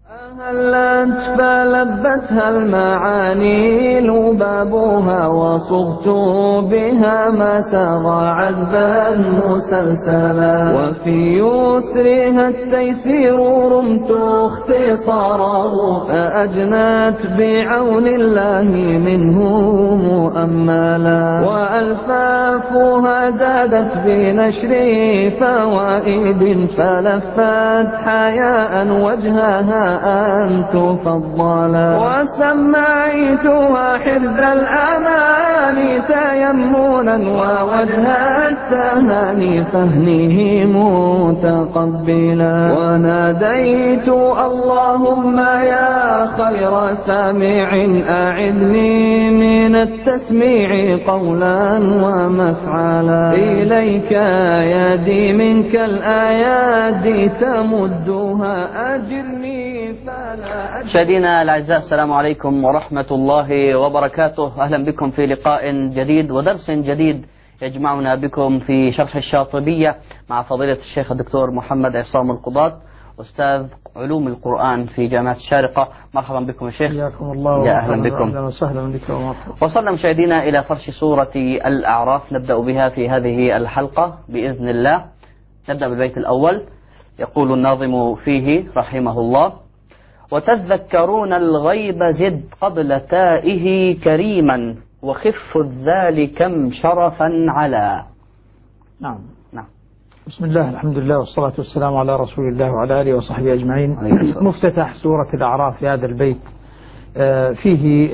أهلت فلبتها المعاني لبابها وصغت بها ما سار عذبا مسلسلا وفي يسرها التيسير رمت اختصاره فأجنت بعون الله منه مؤملا وألفافها زادت بنشر فوائد فلفت حياء وجهها أن تفضلا وسميتها حرز الأمان تيمنا ووجه التهاني فهنه متقبلا وناديت اللهم يا خير سامع أعدني من التسميع قولا ومفعلا إليك يدي منك الآيات تمدها أجرني. مشاهدينا الأعزاء، السلام عليكم ورحمة الله وبركاته. أهلا بكم في لقاء جديد ودرس جديد يجمعنا بكم في شرح الشاطبية مع فضيلة الشيخ الدكتور محمد عصام القضاة، أستاذ علوم القرآن في جامعة الشارقة. مرحبا بكم يا شيخ. حياكم الله. يا أهلا بكم. أهلا وسهلا بكم ومرحبا. وصلنا مشاهدينا إلى فرش سورة الأعراف، نبدأ بها في هذه الحلقة بإذن الله. نبدأ بالبيت الأول. يقول الناظم فيه رحمه الله: وتذكرون الغيب زد قبل تائه كريما وخف الذال كم شرفا على. نعم. بسم الله، الحمد لله والصلاة والسلام على رسول الله وعلى آله وصحبه أجمعين. مفتتح سورة الأعراف في هذا البيت فيه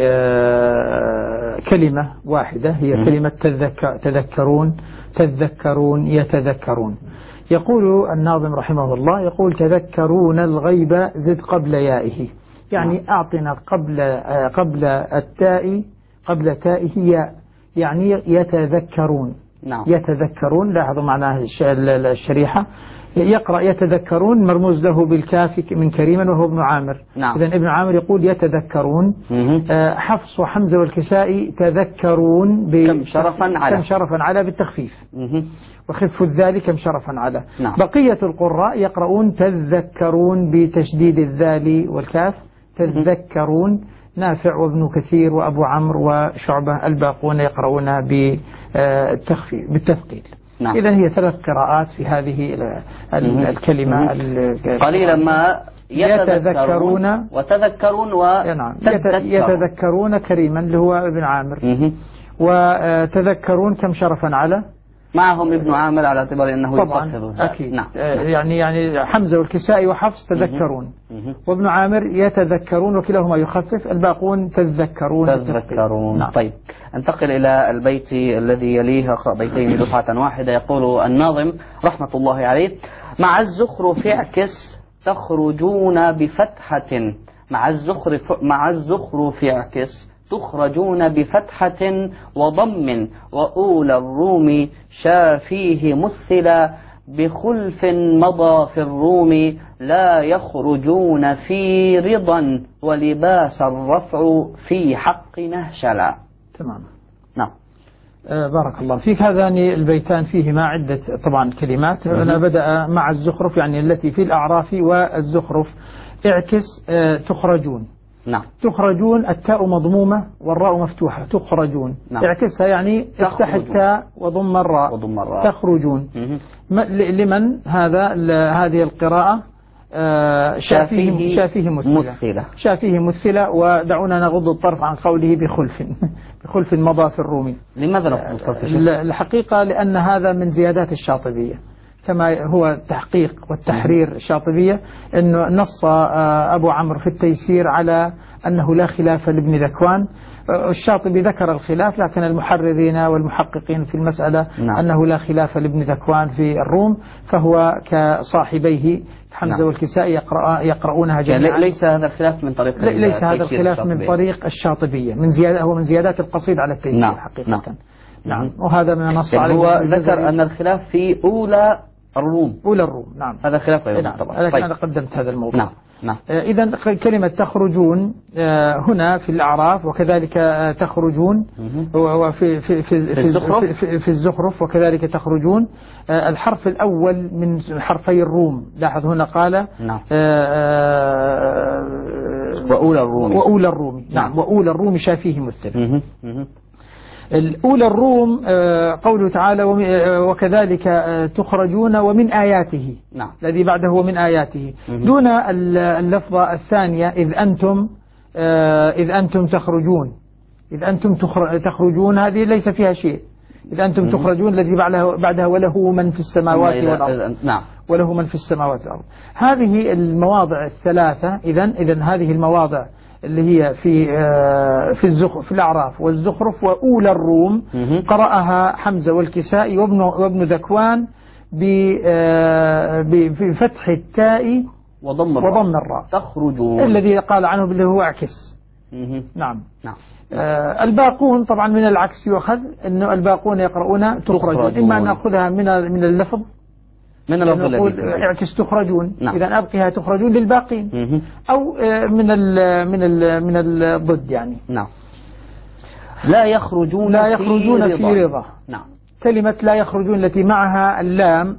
كلمة واحدة، هي كلمة تذكرون يتذكرون. يقول الناظم رحمه الله، يقول تذكرون الغيب زد قبل يائه، يعني أعطنا قبل تائه ياء، يعني يتذكرون. نعم. يتذكرون، لاحظوا معناه الشريحة، يقرأ يتذكرون مرموز له بالكاف من كريما وهو ابن عامر. نعم. إذن ابن عامر يقول يتذكرون. حفص وحمزة والكسائي تذكرون كم شرفا على بالتخفيف. وخف الذال كم شرفا على. نعم. بقية القراء يقرؤون تذكرون بتشديد الذال والكاف تذكرون. نافع وابن كثير وأبو عمرو وشعبة الباقون يقرؤون بالتثقيل. نعم. إذن هي ثلاث قراءات في هذه الكلمة. قليلا ما يتذكرون وتذكرون يتذكرون كريما اللي هو ابن عامر. وتذكرون كم شرفا على، معهم ابن عامر على اعتبار أنه يخفض. أكيد. نعم. يعني حمزة والكسائي وحفص تذكرون، وابن عامر يتذكرون وكلاهما يخفف، الباقون تذكرون. نعم. طيب، انتقل إلى البيت الذي يليه، بيتين دفعة واحدة. يقول الناظم رحمة الله عليه: مع الزخرف اعكس تخرجون بفتحة، مع الزخرف اعكس تخرجون بفتحة وضم، وأولى الروم شافيه مثلا بخلف مضى في الروم لا يخرجون في رضا ولباس الرفع في حق نهشلا. تمام. نعم. بارك الله فيك. هذان البيتان فيهما عدة طبعا كلمات. أنا بدأ مع الزخرف يعني التي في الأعراف والزخرف. اعكس تخرجون. نعم. تخرجون التاء مضمومة والراء مفتوحة. تخرجون. نعم. اعكسها يعني افتح التاء وضم الراء. تخرجون. لمن هذه القراءة؟ شافيه مثلة. ودعونا نغض الطرف عن قوله بخلف مضى في الرومي. لماذا نغض الطرف؟ الحقيقة لأن هذا من زيادات الشاطبية، كما هو التحقيق والتحرير الشاطبية، أنه نص أبو عمرو في التيسير على أنه لا خلاف لابن ذكوان. الشاطبي ذكر الخلاف، لكن المحررين والمحققين في المسألة أنه لا خلاف لابن ذكوان في الروم، فهو كصاحبيه حمزة والكسائي يقرؤونها جميعا. يعني ليس هذا الخلاف من طريق ليس هذا الخلاف من طريق الشاطبية، هو من زيادات القصيد على التيسير. حقيقة. نعم. وهذا ما نص عليه. هو ذكر أن الخلاف في أولى الروم. نعم. هذا خلاف غير طبعا. لكن أنا قدمت هذا الموضوع. نعم. نعم. إذن كلمة تخرجون هنا في الأعراف، وكذلك تخرجون في الزخرف، وكذلك تخرجون. الحرف الأول من حرفي الروم، لاحظ هنا قال نعم. وأولى الروم. نعم. وأولى الروم شافيه مثل. الأولى الروم قوله تعالى وكذلك تخرجون ومن آياته. نعم. الذي بعده ومن آياته دون اللفظة الثانية إذ أنتم تخرجون. إذ أنتم تخرجون هذه ليس فيها شيء. إذ أنتم تخرجون الذي بعدها وله من في السماوات والأرض. نعم. وله من في السماوات والأرض. هذه المواضع الثلاثة إذن هذه المواضع اللي هي في الأعراف والزخرف وأولى الروم قرأها حمزة والكسائي وابن ذكوان بفتح التاء وضم الراء تخرجون، الذي قال عنه باللي هو اعكس. نعم. نعم. الباقون طبعا من العكس يؤخذ، أنه الباقون يقرؤون تخرجون. إما أن نأخذها من اللفظ، من اللفظ الذي اعكس تخرجون. نعم. إذا أبقيها تخرجون للباقين. أو من الضد يعني. نعم. لا يخرجون في رضا. نعم. كلمة لا يخرجون التي معها اللام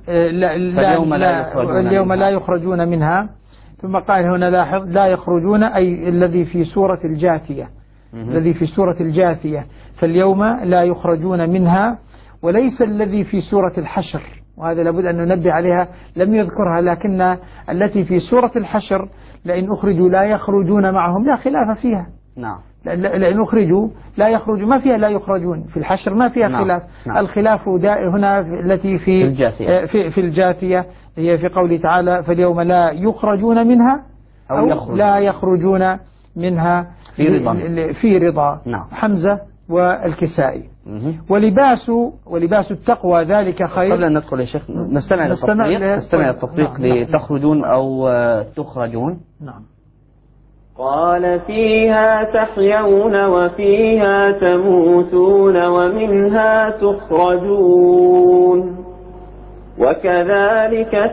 اليوم لا يخرجون منها. ثم قال هنا لاحظ لا يخرجون أي الذي في سورة الجاثية. الذي في سورة الجاثية، فاليوم لا يخرجون منها، وليس الذي في سورة الحشر. وهذا لابد أن ننبه عليها، لم يذكرها، لكن التي في سورة الحشر لئن أخرجوا لا يخرجون معهم لا خلاف فيها. نعم. لئن أخرجوا لا يخرجوا، ما فيها لا يخرجون. في الحشر ما فيها خلاف. نعم. الخلاف هنا التي في الجاثية. في الجاثية هي في قوله تعالى فاليوم لا يخرجون منها أو لا يخرجون منها في رضا. نعم. حمزة والكسائي. ولباس التقوى ذلك خير. قبل أن ندخل يا شيخ نستمع للتطبيق لتخرجون أو تخرجون. نعم. قال فيها تحيون وفيها تموتون ومنها تخرجون وكذلك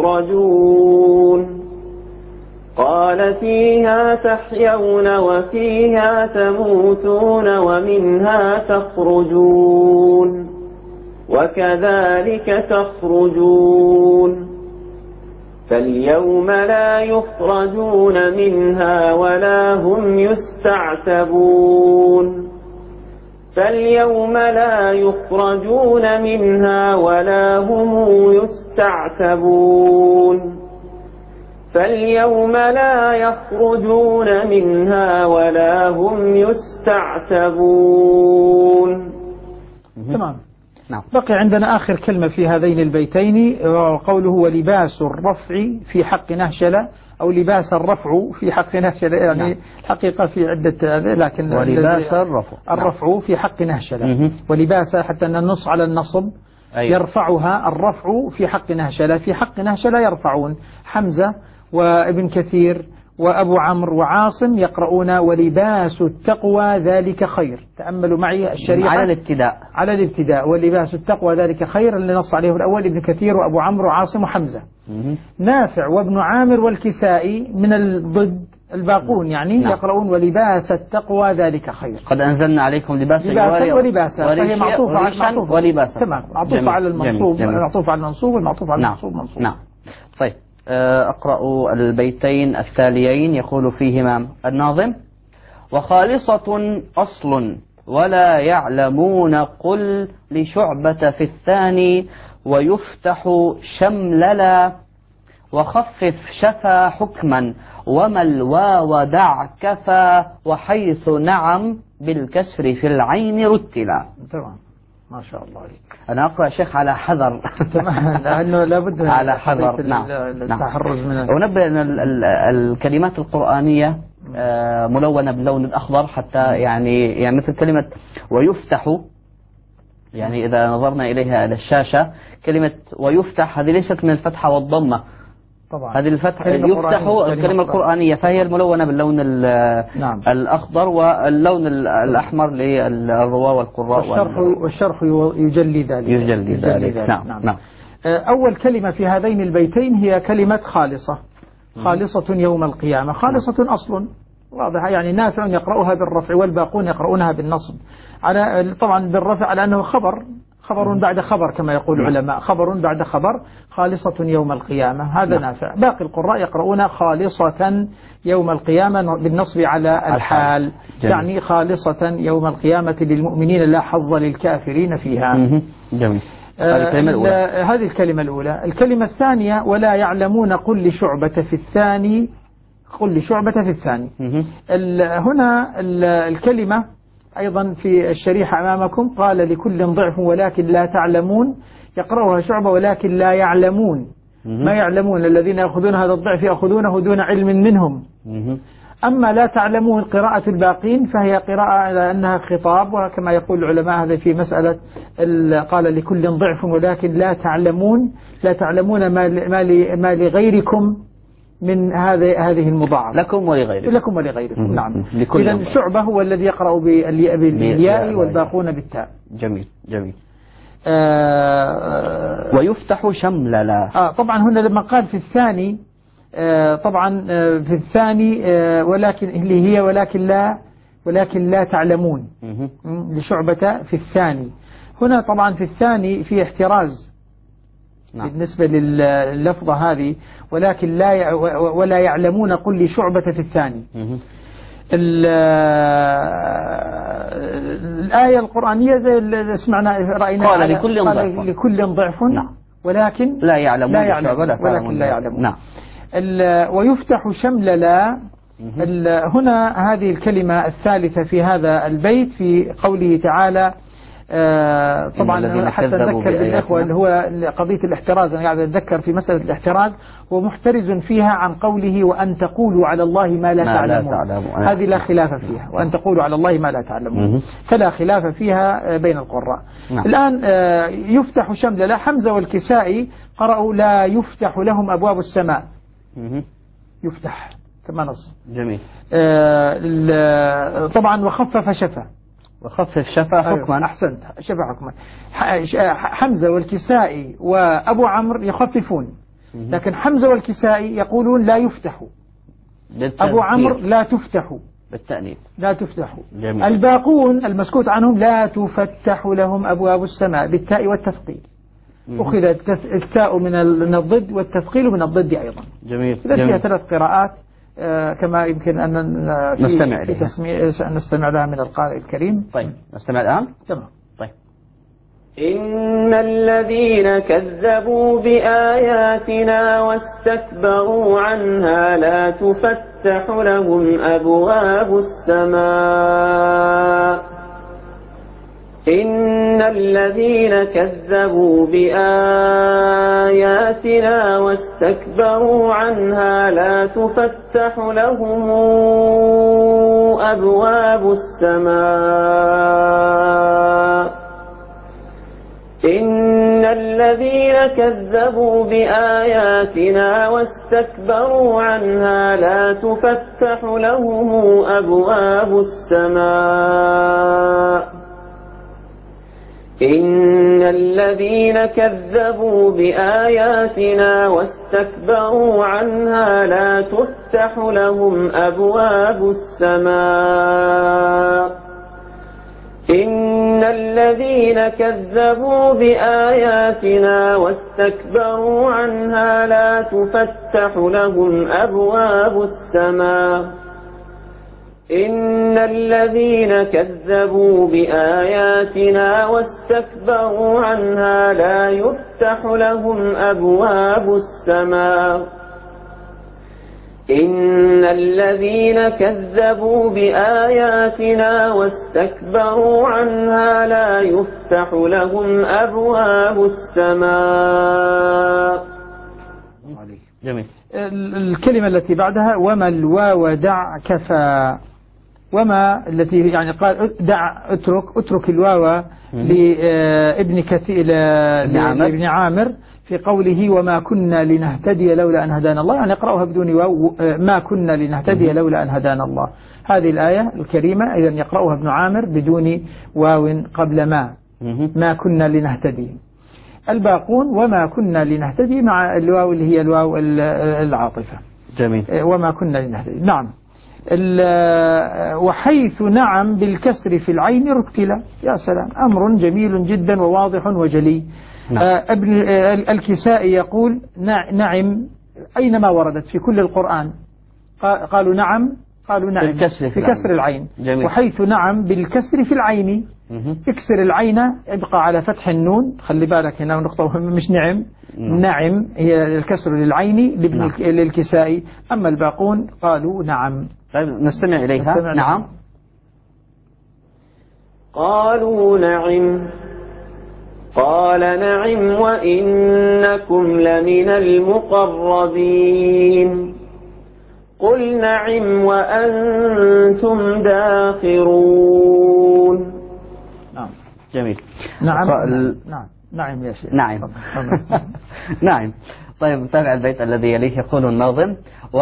تخرجون. قال فيها تحيون وفيها تموتون ومنها تخرجون وكذلك تخرجون. فاليوم لا يخرجون منها ولا هم يستعتبون. فاليوم لا يخرجون منها ولا هم يستعتبون. فاليوم لا يخرجون منها ولا هم يستعتبون. تمام. بقي عندنا آخر كلمة في هذين البيتين، وقوله ولباس الرفع في حق نهشلة، أو لباس الرفع في حق نهشلة، يعني الحقيقة في عدة، لكن ولباس الرفع في حق نهشلة. ولباس حتى أن النص على النصب. أيوة. يرفعها الرفع في حق نهشلة. في حق نهشلة يرفعون. حمزة وابن كثير وأبو عمرو وعاصم يقرؤون ولباس التقوى ذلك خير. تأملوا معي الشريعة على الابتداء ولباس التقوى ذلك خير اللي نص عليه الأول ابن كثير وأبو عمرو وعاصم وحمزة. نافع وابن عامر والكسائي من الضد الباقون يعني. نعم. يقرؤون ولباس التقوى ذلك خير. قد أنزلنا عليكم لباسا ولباسا، فهي معطوفة ولباسا. تمام. معطوفة على المنصوب، معطوفة على المنصوب والمعطوف على المنصوب منصوب. نعم. طيب أقرأ البيتين التاليين. يقول فيهما الناظم وخالصة أصل ولا يعلمون قل لشعبة في الثاني ويفتح شمللا وخفف شفا حكما وما الواو دع كفى وحيث نعم بالكسر في العين رتلا. تمام. ما شاء الله عليك. أنا أقرأ شيخ على حذر. تمام. لأنه لابد على حذر. نعم. التحرز من ونبدأ أن الكلمات القرآنية ملونة باللون الأخضر حتى يعني مثل كلمة ويفتح، يعني إذا نظرنا إليها على الشاشة كلمة ويفتح هذه ليست من الفتحة والضمة طبعا. هذه الفتحة يفتح الكلمة القرآنية، فهي الملونة باللون الأخضر واللون الأحمر للرواة والقراء. والشرح يجلي ذلك. نعم. أول كلمة في هذين البيتين هي كلمة خالصة. خالصة يوم القيامة. خالصة أصل واضح، يعني نافع يقرأها بالرفع والباقون يقرؤونها بالنصب، على طبعا بالرفع على أنه خبر بعد خبر كما يقول العلماء، خبر بعد خبر، خالصة يوم القيامة، هذا نافع. باقي القراء يقرؤون خالصة يوم القيامة بالنصب على الحال، يعني خالصة يوم القيامة للمؤمنين لا حظ للكافرين فيها. جميل. هذه الكلمة الأولى. الكلمة الثانية ولا يعلمون قل لشعبة في الثاني، قل لشعبة في الثاني. هنا الكلمة أيضا في الشريحة أمامكم قال لكل ضعف ولكن لا تعلمون، يقرأها شعبة ولكن لا يعلمون. ما يعلمون الذين يأخذون هذا الضعف يأخذونه دون علم منهم. أما لا تعلمون قراءة الباقين فهي قراءة على أنها خطاب، وكما يقول العلماء هذا في مسألة قال لكل ضعف ولكن لا تعلمون، لا تعلمون ما لغيركم من هذه المضاعفة، لكم ولغيركم، لكم ولغيركم. نعم. إذن شعبة هو الذي يقرأ بالياء والباقون بالتاء. جميل جميل. ويفتح شمللا. طبعا هنا لما قال في الثاني، طبعا في الثاني ولكن اللي هي ولكن لا تعلمون لشعبة في الثاني. هنا طبعا في الثاني في احتراز بالنسبة لللفظة هذه، ولكن ولا يعلمون قل لشعبة في الثاني. الآية القرآنية زي اللي سمعنا رأينا قال لكل ضعف ولكن لا يعلمون ولكن لا يعلمون. نعم. ويفتح شمللا. هنا هذه الكلمة الثالثة في هذا البيت في قوله تعالى، طبعا حتى نذكر بالإخوة اللي هو قضية الاحتراز، أنا قاعد أتذكر في مسألة الاحتراز ومحترز فيها عن قوله وأن تقولوا على الله ما لا تعلمون. هذه لا خلاف فيها، وأن تقولوا على الله ما لا تعلمون، فلا خلاف فيها بين القراء. الآن يفتح شمللا. حمزة والكسائي قرأوا لا يفتح لهم أبواب السماء، يفتح كما نص. جميل. طبعا وخفف شفا، وخفف شفا حكما. أحسنت، شفا حكما. حمزة والكسائي وأبو عمرو يخففون، لكن حمزة والكسائي يقولون لا يفتح، أبو عمرو لا تفتح بالتأنيث، لا تفتح. جميل. الباقون المسكوت عنهم لا تفتح لهم أبواب السماء بالتاء والتثقيل. أخذ التاء من الضد والتثقيل من الضد أيضا. جميل. إذا فيها ثلاث قراءات كما يمكن أن نستمع لها من القارئ الكريم. طيب نستمع الآن. تمام. طيب. إن الذين كذبوا بآياتنا واستكبروا عنها لا تفتح لهم أبواب السماء. إن الذين كذبوا بآياتنا واستكبروا عنها لا تفتح لهم أبواب السماء. إن الذين كذبوا بآياتنا واستكبروا عنها لا تفتح لهم أبواب السماء. إن الذين كذبوا بآياتنا واستكبروا عنها لا تفتح لهم أبواب السماء. إن الذين كذبوا بآياتنا واستكبروا عنها لا تفتح لهم أبواب السماء. إن الذين كذبوا بآياتنا واستكبروا عنها لا يفتح لهم أبواب السماء. إن الذين كذبوا بآياتنا واستكبروا عنها لا يفتح لهم أبواب السماء. جميل. الكلمة التي بعدها وما الواو دع كفى. وما التي يعني قال دع اترك الواو لابن كثير لابن عامر في قوله وما كنا لنهتدي لولا أن هدانا الله، يعني يقرأها بدون واو، ما كنا لنهتدي لولا أن هدانا الله. هذه الآية الكريمة إذن يقرأها ابن عامر بدون واو قبل ما كنا لنهتدي. الباقون وما كنا لنهتدي مع الواو اللي هي الواو العاطفة. جميل. وما كنا لنهتدي. نعم. وحيث نعم بالكسر في العين رتل. يا سلام، أمر جميل جدا وواضح وجلي. نعم. ابن الكسائي يقول نعم أينما وردت في كل القرآن قالوا نعم بكسر العين. جميل. وحيث نعم بالكسر في العين اكسر العين ابقى على فتح النون. خلي بالك هنا نقطة مش نعم. نعم هي الكسر للعين للكسائي، أما الباقون قالوا نعم. طيب نستمع إليها. نعم. قالوا نعم. قال نعم وإنكم لمن المقربين. قل نعم وأنتم داخرون. نعم. جميل. نعم. نعم يا شيخ. نعم. نعم. طيب نتابع البيت الذي يليه. يقول الناظم: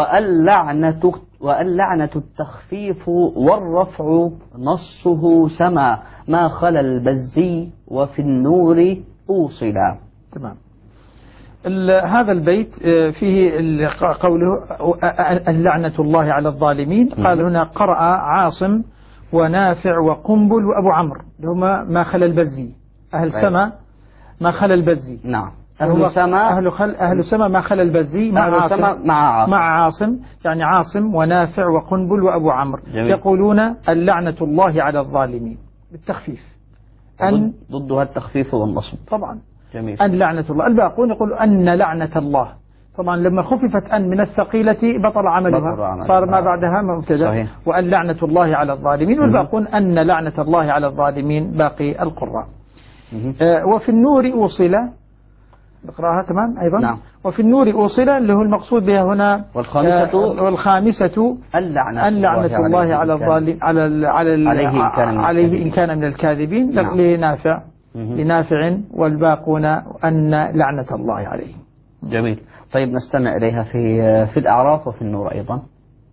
واللعنة التخفيف والرفع نصه سما ما خلا البزي وفي النور أوصلا. تمام. هذا البيت فيه قوله اللعنة الله على الظالمين. قال هنا قرأ عاصم ونافع وقنبل وأبو عمرو هما ما خلا البزي. أهل سما ما خلا البزي. نعم. أهل سما ما خلا البزي مع عاصم يعني عاصم ونافع وقنبل وأبو عمرو يقولون اللعنة الله على الظالمين بالتخفيف. ضدها التخفيف والنصب طبعا. جميل. أن لعنة الله. الباقون يقول أن لعنة الله. طبعا لما خففت أن من الثقيلة بطل عملها صار ما بعدها مبتدا. وأن لعنة الله على الظالمين. والباقون أن لعنة الله على الظالمين باقي القراء. وفي النور أوصل. نقراها كمان أيضا. نعم. وفي النور أوصل اللي هو المقصود بها هنا. والخامسة اللعنة الله على الظالم عليه إن كان من الكاذبين. نعم. لنافع والباقون أن لعنة الله عليه. جميل. طيب نستمع إليها في الأعراف وفي النور أيضا.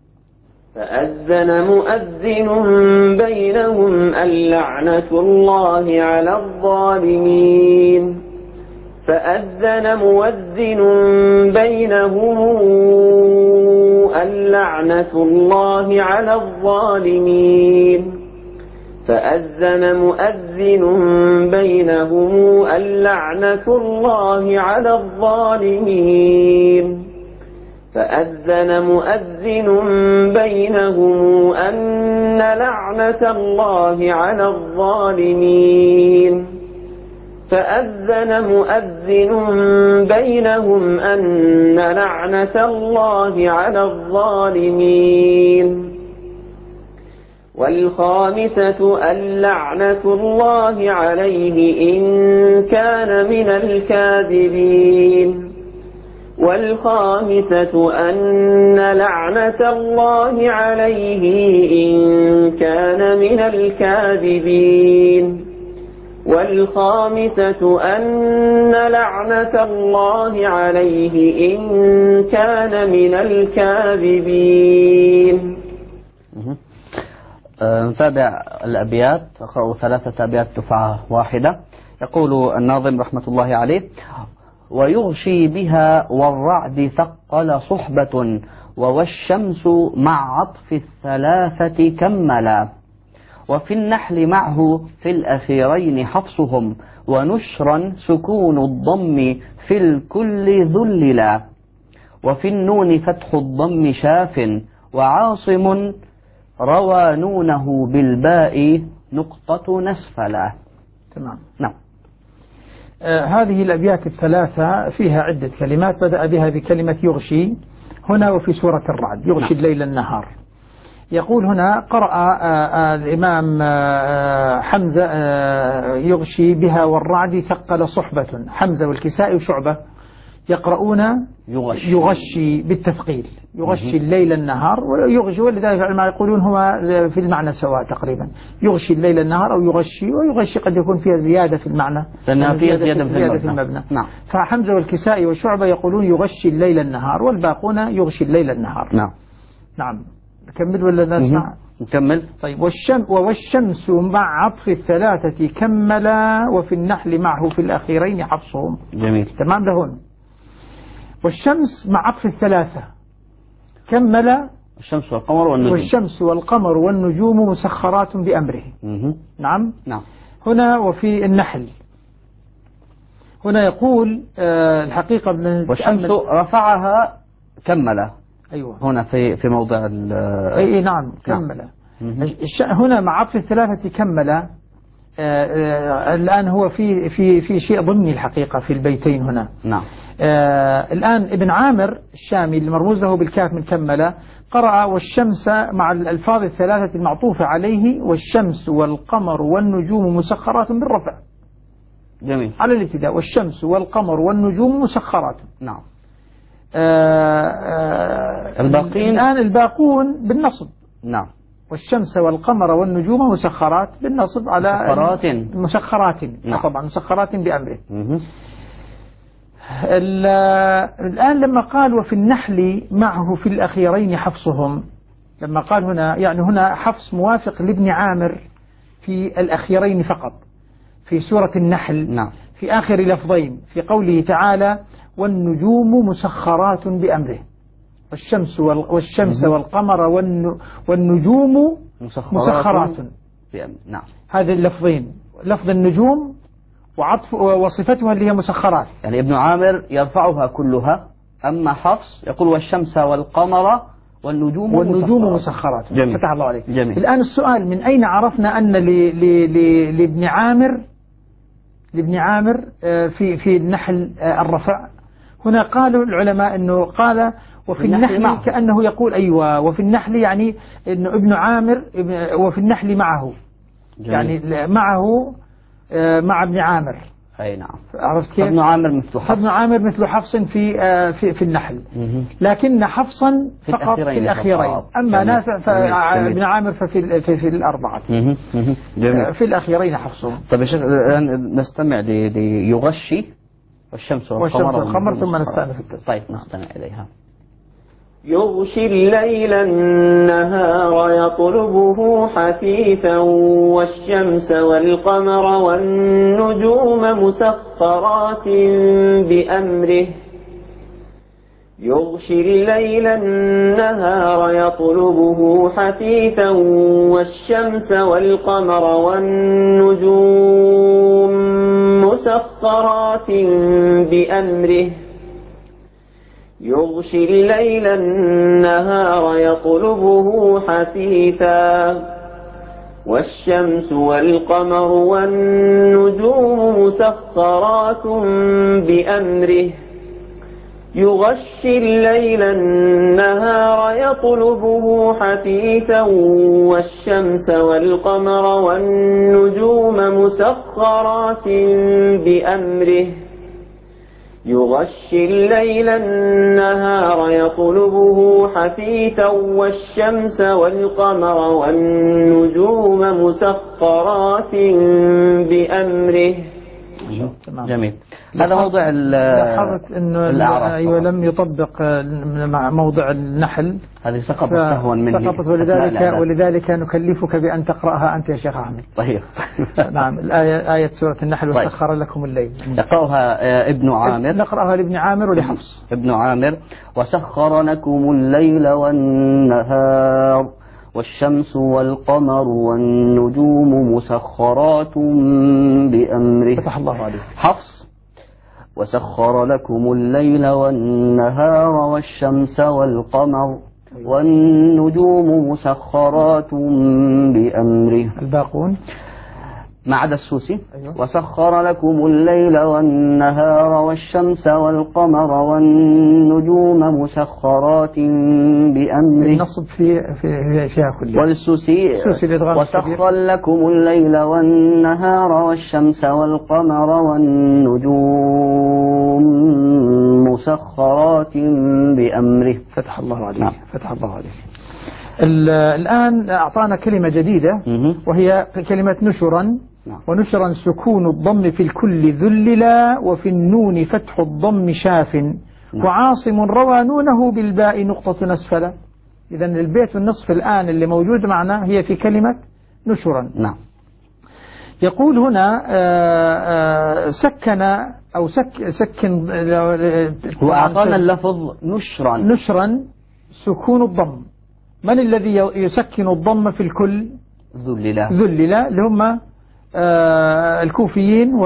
فأذن مؤذن بينهم اللعنة الله على الظالمين. فأذن مؤذن بينهم اللعنة الله على الظالمين. فأذن مؤذن بينهم اللعنة الله على الظالمين. فأذن مؤذن بينهم أن لعنة الله على الظالمين. فأذن مؤذن بينهم أن لعنة الله على الظالمين. والخامسة اللعنة الله عليه إن كان من الكاذبين. والخامسة أن لعنة الله عليه إن كان من الكاذبين. والخامسة أن لعنة الله عليه إن كان من الكاذبين. نتابع الأبيات. أقرأ 3 أبيات دفعة واحدة. يقول الناظم رحمة الله عليه: ويغشي بها والرعد ثقل صحبة والشمس مع عطف 3 كملا. وفي النحل معه في الأخيرين حفصهم ونشرا سكون الضم في الكل ذللا. وفي النون فتح الضم شاف وعاصم روى نونه بالباء نقطة نسفلا. تمام. نعم. هذه الأبيات 3 فيها عدة كلمات. بدأ بها بكلمة يغشي هنا وفي سورة الرعد يغشي الليل النهار. يقول هنا قرأ الإمام حمزة يغشي بها والرعد ثقل صحبة. حمزة والكسائي وشعبة يقرؤون يغشي بالتثقيل. يغشي الليل النهار ويغشي. ولذلك العلماء يقولون هو في المعنى سواء تقريبا. يغشي الليل النهار أو يغشي. ويغشي قد يكون فيها زيادة في المعنى لأنها فيها زيادة في المبنى. نعم. فحمزة والكسائي وشعبة يقولون يغشي الليل النهار والباقون يغشي الليل النهار. نعم. نعم. نكمل ولا نسمع؟ نكمل. طيب. والشمس مع عطف 3 كملا وفي النحل معه في الأخيرين حفصهم. جميل. تمام لهون. والشمس مع عطف 3 كمل الشمس والقمر والنجوم. والشمس والقمر والنجوم مسخرات بأمره. نعم. نعم. هنا وفي النحل هنا يقول الحقيقة والشمس رفعها كمل. أيوة. هنا في موضع أي نعم كمل. هنا مع عطف الثلاثة كمل. الآن هو في شيء ضمني الحقيقة في البيتين هنا. نعم. الآن ابن عامر الشامي المرموز له بالكاف من كمل قرأ والشمس مع الألفاظ الثلاثة المعطوفة عليه والشمس والقمر والنجوم مسخرات بالرفع. جميل. على الابتداء والشمس والقمر والنجوم مسخرات. نعم. الباقين الآن الباقون بالنصب. نعم. والشمس والقمر والنجوم مسخرات بالنصب على مسخرات. نعم. طبعا مسخرات بأمره. الآن لما قال وفي النحل معه في الأخيرين حفصهم، لما قال هنا يعني هنا حفص موافق لابن عامر في الأخيرين فقط في سورة النحل. نعم. في آخر لفظين في قوله تعالى والنجوم مسخرات بأمره، والشمس والقمر والنجوم مسخرات بأمره. نعم. هذه اللفظين، لفظ النجوم وعطف وصفتها اللي هي مسخرات. يعني ابن عامر يرفعها كلها، أما حفص يقول والشمس والقمر والنجوم مسخرات. جميل. فتح الله عليك. جميل. الآن السؤال من أين عرفنا أن لابن عامر في النحل الرفع؟ هنا قالوا العلماء أنه قال وفي النحل كأنه يقول أيوة وفي النحل يعني أنه ابن عامر وفي النحل معه. جميل. يعني معه مع ابن عامر. أي نعم. عرفت كيف؟ ابن عامر مثل حفص. ابن عامر مثل حفص في النحل. لكن حفصا فقط في الأخيرين. أما نافع ابن عامر ففي الأربعة. جميل. في الأخيرين حفصه. طيب يا شيخ الآن نستمع ليغشي والشمس والقمر ثم نستأنف التسبيح. طيب نستمع إليها. يغشي الليل النهار يطلبه حثيثا والشمس والقمر والنجوم مسخرات بأمره. يغشي الليل النهار يطلبه حثيثا والشمس والقمر والنجوم مسخرات بأمره. يغشي الليل النهار يطلبه حثيثا والشمس والقمر والنجوم مسخرات بأمره. يغشي الليل النهار يطلبه حثيثا والشمس والقمر والنجوم مسخرات بأمره. يغشي الليل النهار يطلبه حثيثا والشمس والقمر والنجوم مسخرات بأمره. جميل. هذا موضع لاحظت انه الأعراف. ايوه لم يطبق مع موضع النحل. هذه سقطت سهوا مني. سقطت ولذلك نكلفك بأن تقرأها أنت يا شيخ أحمد. طيب. نعم. آية سورة النحل وسخر لكم الليل. يقرأها ابن عامر. نقرأها لابن عامر ولحفص. ابن عامر وسخر لكم الليل والنهار والشمس والقمر والنجوم مسخرات بأمره. فتح الله عليك. حفص وسخر لكم الليل والنهار والشمس والقمر والنجوم مسخرات بأمره. الباقون ما عدا السوسي. أيوة. وسخر لكم الليل والنهار والشمس والقمر والنجوم مسخرات بأمره. النصب فيها كلها. والسوسي وسخر لكم الليل والنهار والشمس والقمر والنجوم مسخرات بأمره. فتح الله عليك. نعم. فتح الله عليك. الآن أعطانا كلمة جديدة وهي كلمة نشرا. ونشرا سكون الضم في الكل ذللا وفي النون فتح الضم شاف وعاصم روى نونه بالباء نقطة أسفل. إذن البيت النصف الآن اللي موجود معنا هي في كلمة نشرا. نعم. يقول هنا سكن أو سكن. هو أعطانا اللفظ نشرا. سكون الضم. من الذي يسكن الضم في الكل؟ ذلل. ذلل اللي هم الكوفيين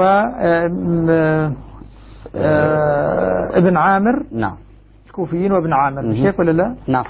ابن عامر. نعم. الكوفيين وابن عامر شيخ ولا لا؟ نعم.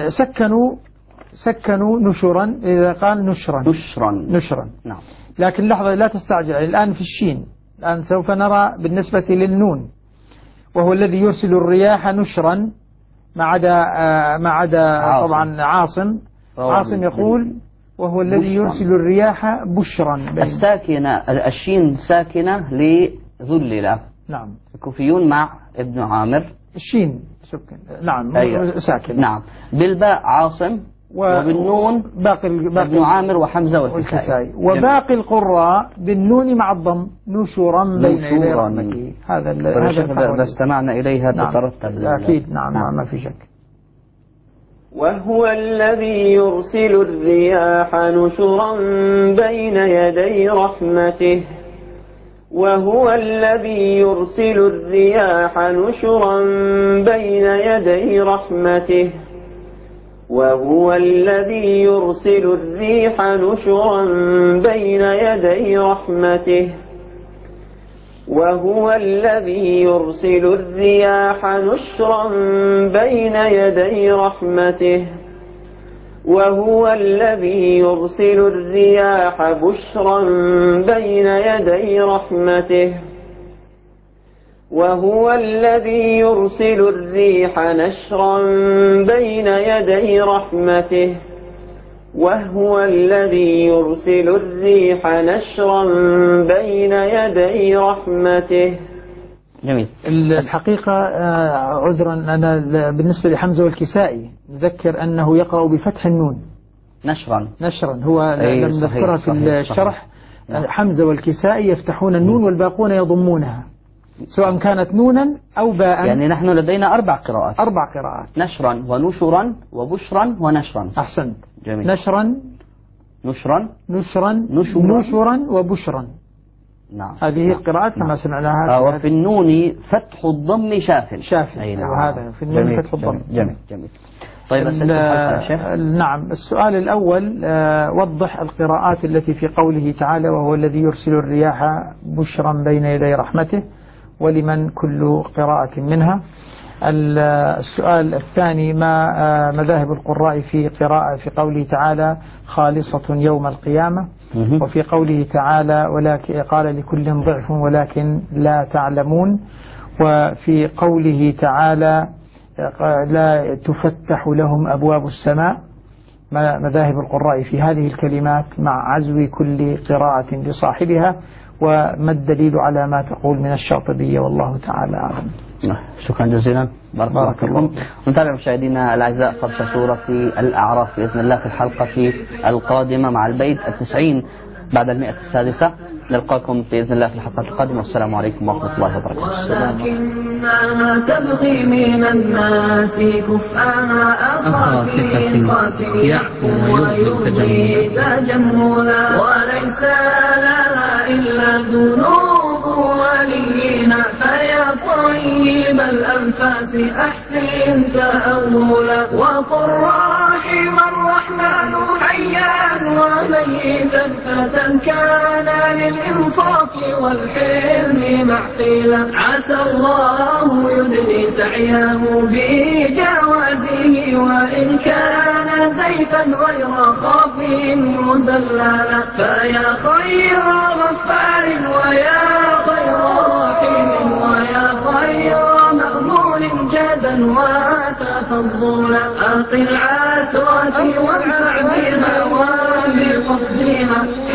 سكنوا نشرا، إذا قال نشرا. نعم. لكن لحظة لا تستعجل، الآن في الشين، الآن سوف نرى بالنسبة للنون، وهو الذي يرسل الرياح نشرا، ما عدا طبعا عاصم يقول وهو الذي يرسل الرياح بشرا. الساكنة الشين ساكنة لذلل. نعم. الكوفيون مع ابن عامر الشين سكن. نعم. أيوة. ساكن. نعم. بالباء عاصم وبالنون باقي ابن عامر وحمزة والكسائي. وباقي القراء بالنون مع الضم نشورا بين يدي رحمته. هذا إذا استمعنا إليها تترتب. أكيد. نعم. ما في شك. وهو الذي يرسل الرياح نشرا بين يدي رحمته. وهو الذي يرسل الرياح نشرا بين يدي رحمته. وهو الذي يرسل الريح نشرا بين يدي رحمته. وهو الذي يرسل الرياح نشرا بين يدي رحمته. وهو الذي يرسل الرياح بشرا بين يدي رحمته. وهو الذي يرسل الريح نشرا بين يدي رحمته. وهو الذي يرسل الريح نشرا بين يدي رحمته. جميل. الحقيقة عذرا أنا بالنسبة لحمزة والكسائي نذكر أنه يقرأ بفتح النون نشرا. هو لم نذكرها في الشرح. حمزة والكسائي يفتحون النون والباقون يضمونها، سواء كانت نونا أو باء. يعني نحن لدينا 4 قراءات. نشرا ونشرا وبشرا ونشرا. أحسنت. جميل. نشرا وبشرا. نعم. هذه القراءات كما سمعناها. وفي النون فتح الضم شافل. أي نعم. هذا في النون فتح الضم. جميل. طيب نعم. السؤال الأول وضح القراءات التي في قوله تعالى وهو الذي يرسل الرياح بشرا بين يدي رحمته، ولمن كل قراءة منها. السؤال الثاني ما مذاهب القراء في قوله تعالى خالصة يوم القيامة، وفي قوله تعالى ولكن قال لكل ضعف ولكن لا تعلمون، وفي قوله تعالى لا تفتح لهم أبواب السماء. مذاهب القراء في هذه الكلمات مع عزو كل قراءة لصاحبها، وما الدليل على ما تقول من الشاطبية والله تعالى أعلم. شكرا جزيلا. بارك الله فيكم. نتابع مشاهدينا الأعزاء فرش سورة الأعراف بإذن الله في الحلقة القادمة مع البيت 90 بعد 100 نلقاكم بإذن الله في الحلقة القادمة، والسلام عليكم ورحمة الله وبركاته. ولكنها تبغي من الناس كفءها أخاقيقات يعفو ويرضي تجملا، وليس لها إلا ذنوب ولينا، فيا طيب الأنفاس أحسن تأولا، وقل راحم الرحمن حيا وميتا فتى كان للإنصاف والحلم معقلا، عسى الله يدني سعيه بجوازه، وإن كان زيفا غير خاف مزللا، فيا خير غفار ويا خير رحيم ويا خير مأمون جدا وتفضلا، أقل عثرتي وانفع بها وبقصدها